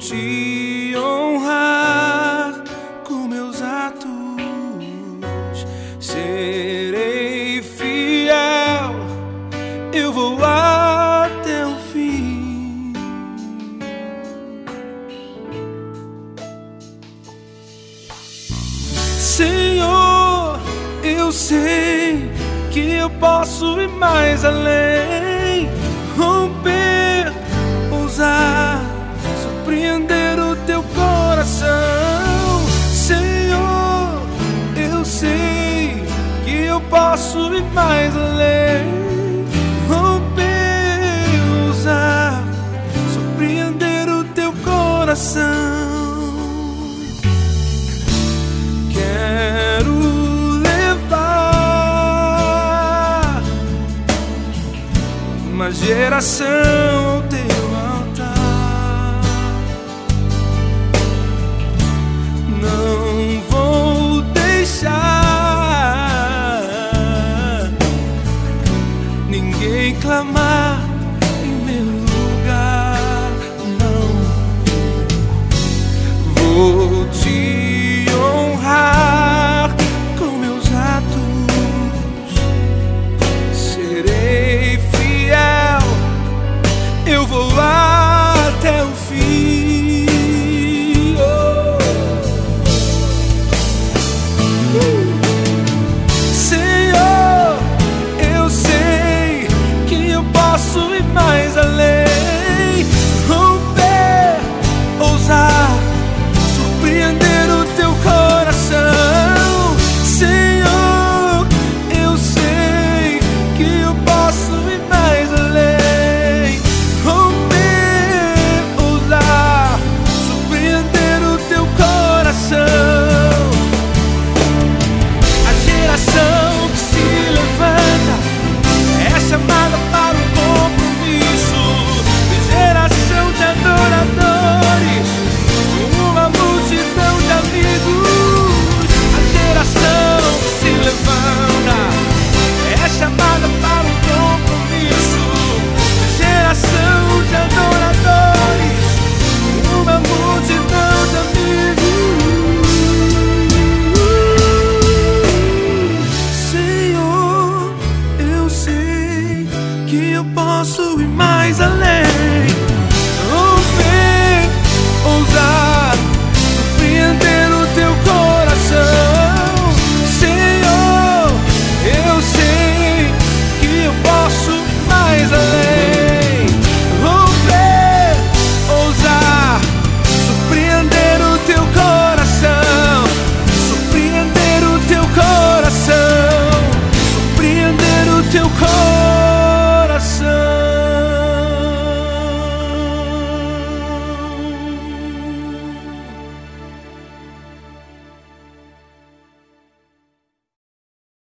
te honrar com meus atos, serei fiel, eu vou até o fim. Senhor, eu sei que eu posso ir mais além, romper, ousar, surpreender o teu coração. Senhor, eu sei que eu posso ir mais além, romper, ousar, surpreender o teu coração. Quero levar uma geração ao teu altar. Não vou deixar ninguém clamar em meu lugar. Não vou te honrar com meus atos, serei fiel, eu vou até o fim. Senhor, eu sei que eu posso ir mais além, romper, ousar, surpreender o teu coração. Senhor, eu sei que eu posso ir mais além, romper, ousar, surpreender o teu coração. A geração que se levanta é chamada para um compromisso, geração de adoradores, uma multidão de amigos. A geração que se levanta é chamada para um compromisso, geração de adoradores, uma multidão de amigos. Senhor, eu sei que eu posso ir mais além,